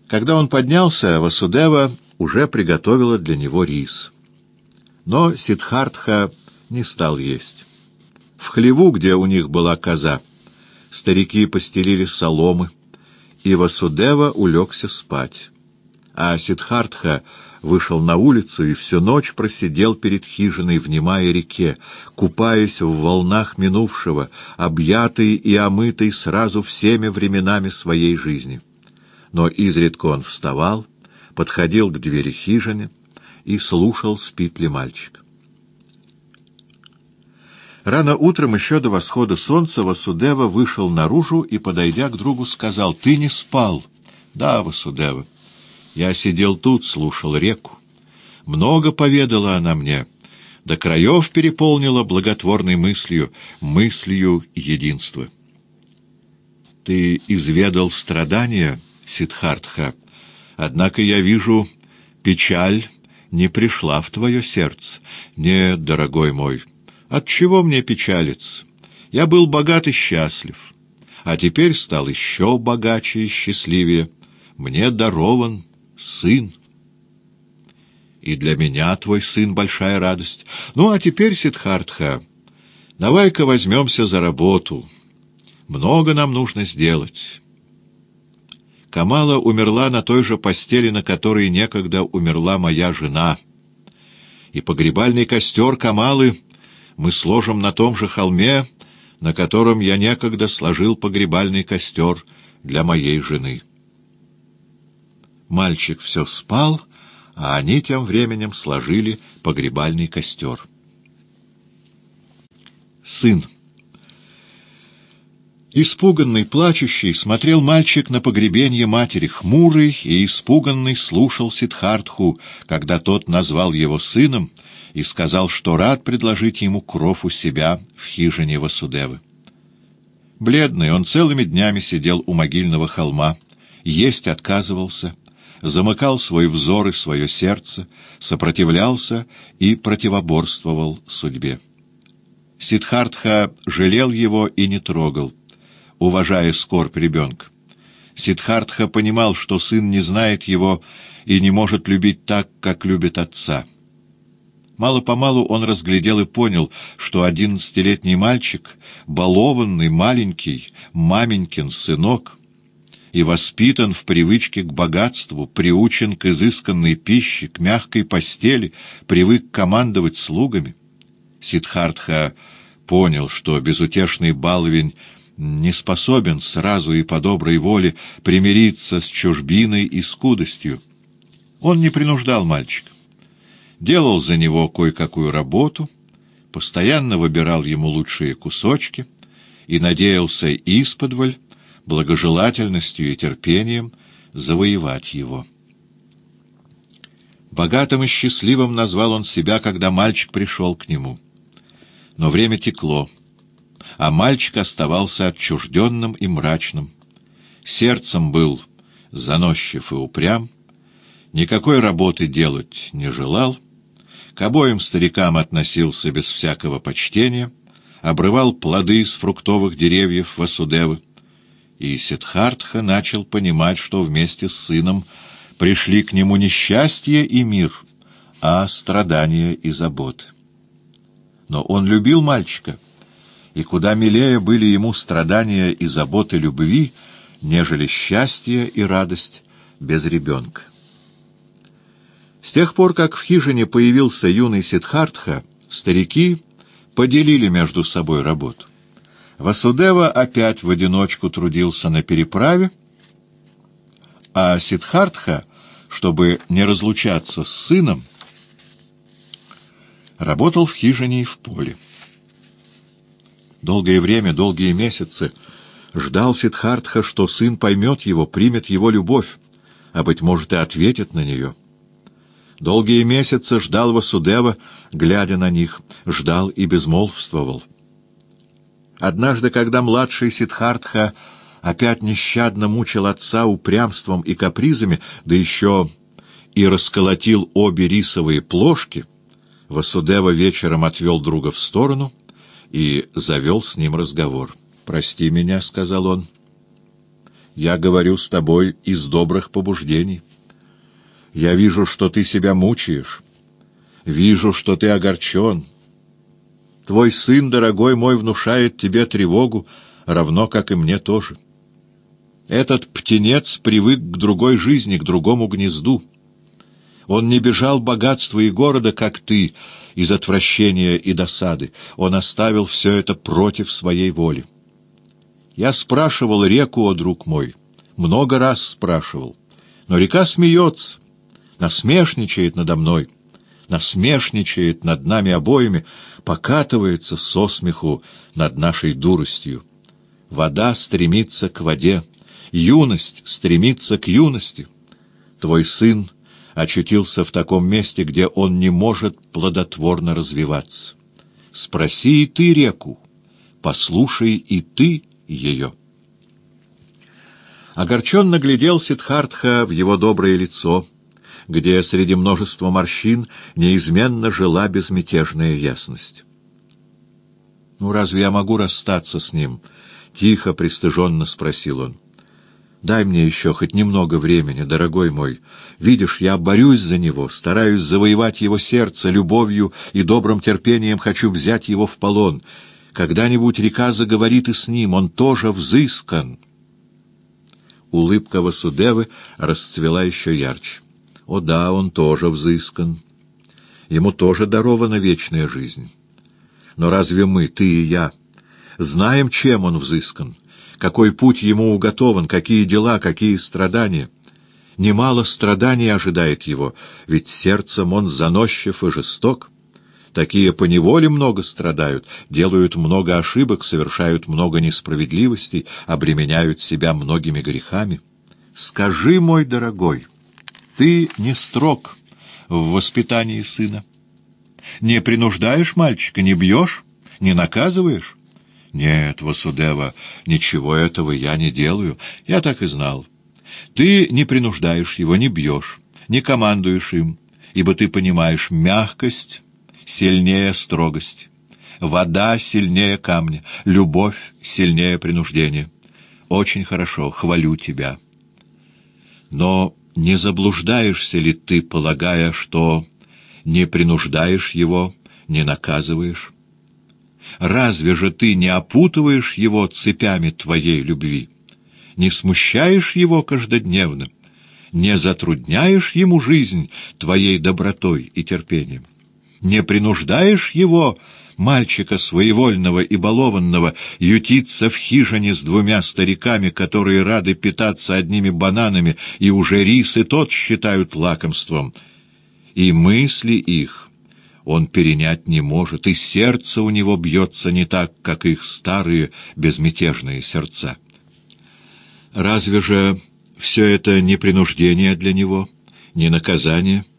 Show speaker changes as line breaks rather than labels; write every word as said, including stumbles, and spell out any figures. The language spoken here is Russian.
Когда он поднялся, Васудева уже приготовила для него рис. Но Сиддхартха не стал есть. В хлеву, где у них была коза, старики постелили соломы, и Васудева улегся спать. А Сиддхартха вышел на улицу и всю ночь просидел перед хижиной, внимая реке, купаясь в волнах минувшего, объятый и омытый сразу всеми временами своей жизни. Но изредка он вставал, подходил к двери хижины и слушал, спит ли мальчик. Рано утром, еще до восхода солнца, Васудева вышел наружу и, подойдя к другу, сказал: «Ты не спал?» «Да, Васудева. Я сидел тут, слушал реку. Много поведала она мне, до краев переполнила благотворной мыслью, мыслью единства». «Ты изведал страдания, Сиддхартха, однако я вижу, печаль не пришла в твое сердце». «Нет, дорогой мой, отчего мне печалиться? Я был богат и счастлив, а теперь стал еще богаче и счастливее. Мне дарован сын. И для меня твой сын большая радость. Ну, а теперь, Сиддхартха, давай-ка возьмемся за работу. Много нам нужно сделать». Камала умерла на той же постели, на которой некогда умерла моя жена. И погребальный костер Камалы мы сложим на том же холме, на котором я некогда сложил погребальный костер для моей жены. Мальчик все спал, а они тем временем сложили погребальный костер. Сын. Испуганный, плачущий, смотрел мальчик на погребенье матери, хмурый и испуганный слушал Сиддхартху, когда тот назвал его сыном и сказал, что рад предложить ему кров у себя в хижине Васудевы. Бледный, он целыми днями сидел у могильного холма, есть отказывался, замыкал свой взор и свое сердце, сопротивлялся и противоборствовал судьбе. Сиддхартха жалел его и не трогал, уважая скорбь ребенка. Сиддхартха понимал, что сын не знает его и не может любить так, как любит отца. Мало-помалу он разглядел и понял, что одиннадцатилетний мальчик, балованный, маленький, маменькин сынок, и воспитан в привычке к богатству, приучен к изысканной пище, к мягкой постели, привык командовать слугами. Сиддхартха понял, что безутешный баловень не способен сразу и по доброй воле примириться с чужбиной и скудостью. Он не принуждал мальчика, делал за него кое-какую работу, постоянно выбирал ему лучшие кусочки и надеялся исподволь, благожелательностью и терпением завоевать его. Богатым и счастливым назвал он себя, когда мальчик пришел к нему. Но время текло, а мальчик оставался отчужденным и мрачным. Сердцем был заносчив и упрям, никакой работы делать не желал, к обоим старикам относился без всякого почтения, обрывал плоды с фруктовых деревьев Васудевы, и Сиддхартха начал понимать, что вместе с сыном пришли к нему не счастье и мир, а страдания и заботы. Но он любил мальчика, и куда милее были ему страдания и заботы любви, нежели счастье и радость без ребенка. С тех пор, как в хижине появился юный Сиддхартха, старики поделили между собой работу. Васудева опять в одиночку трудился на переправе, а Сиддхартха, чтобы не разлучаться с сыном, работал в хижине и в поле. Долгое время, долгие месяцы ждал Сиддхартха, что сын поймет его, примет его любовь, а, быть может, и ответит на нее. Долгие месяцы ждал Васудева, глядя на них, ждал и безмолвствовал. Однажды, когда младший Сиддхартха опять нещадно мучил отца упрямством и капризами, да еще и расколотил обе рисовые плошки, Васудева вечером отвел друга в сторону и завел с ним разговор. «Прости меня», — сказал он. Я говорю с тобой из добрых побуждений. Я вижу, что ты себя мучаешь. Вижу, что ты огорчен. Твой сын, дорогой мой, внушает тебе тревогу, равно как и мне тоже. Этот птенец привык к другой жизни, к другому гнезду. Он не бежал богатства и города, как ты, из отвращения и досады. Он оставил все это против своей воли. Я спрашивал реку, о друг мой, много раз спрашивал, но река смеется, насмешничает надо мной, насмешничает над нами обоими, покатывается со смеху над нашей дуростью. Вода стремится к воде, юность стремится к юности. Твой сын очутился в таком месте, где он не может плодотворно развиваться. Спроси и ты реку, послушай и ты ее. Огорченно глядел Сиддхартха в его доброе лицо, где среди множества морщин неизменно жила безмятежная ясность. «Ну, разве я могу расстаться с ним?» — тихо, пристыженно спросил он. «Дай мне еще хоть немного времени, дорогой мой. Видишь, я борюсь за него, стараюсь завоевать его сердце, любовью и добрым терпением хочу взять его в полон. Когда-нибудь река заговорит и с ним, он тоже взыскан». Улыбка Васудевы расцвела еще ярче. О да, он тоже взыскан. Ему тоже дарована вечная жизнь. Но разве мы, ты и я, знаем, чем он взыскан? Какой путь ему уготован, какие дела, какие страдания? Немало страданий ожидает его, ведь сердцем он заносчив и жесток. Такие поневоле много страдают, делают много ошибок, совершают много несправедливостей, обременяют себя многими грехами. Скажи, мой дорогой, ты не строг в воспитании сына? Не принуждаешь мальчика, не бьешь, не наказываешь? Нет, Васудева, ничего этого я не делаю, я так и знал. Ты не принуждаешь его, не бьешь, не командуешь им, ибо ты понимаешь, мягкость сильнее строгости, вода сильнее камня, любовь сильнее принуждения. Очень хорошо, хвалю тебя. Но не заблуждаешься ли ты, полагая, что не принуждаешь его, не наказываешь? Разве же ты не опутываешь его цепями твоей любви, не смущаешь его каждодневно, не затрудняешь ему жизнь твоей добротой и терпением? Не принуждаешь его, мальчика своевольного и балованного, ютиться в хижине с двумя стариками, которые рады питаться одними бананами, и уже рис и тот считают лакомством. И мысли их он перенять не может, и сердце у него бьется не так, как их старые безмятежные сердца. Разве же все это не принуждение для него, не наказание?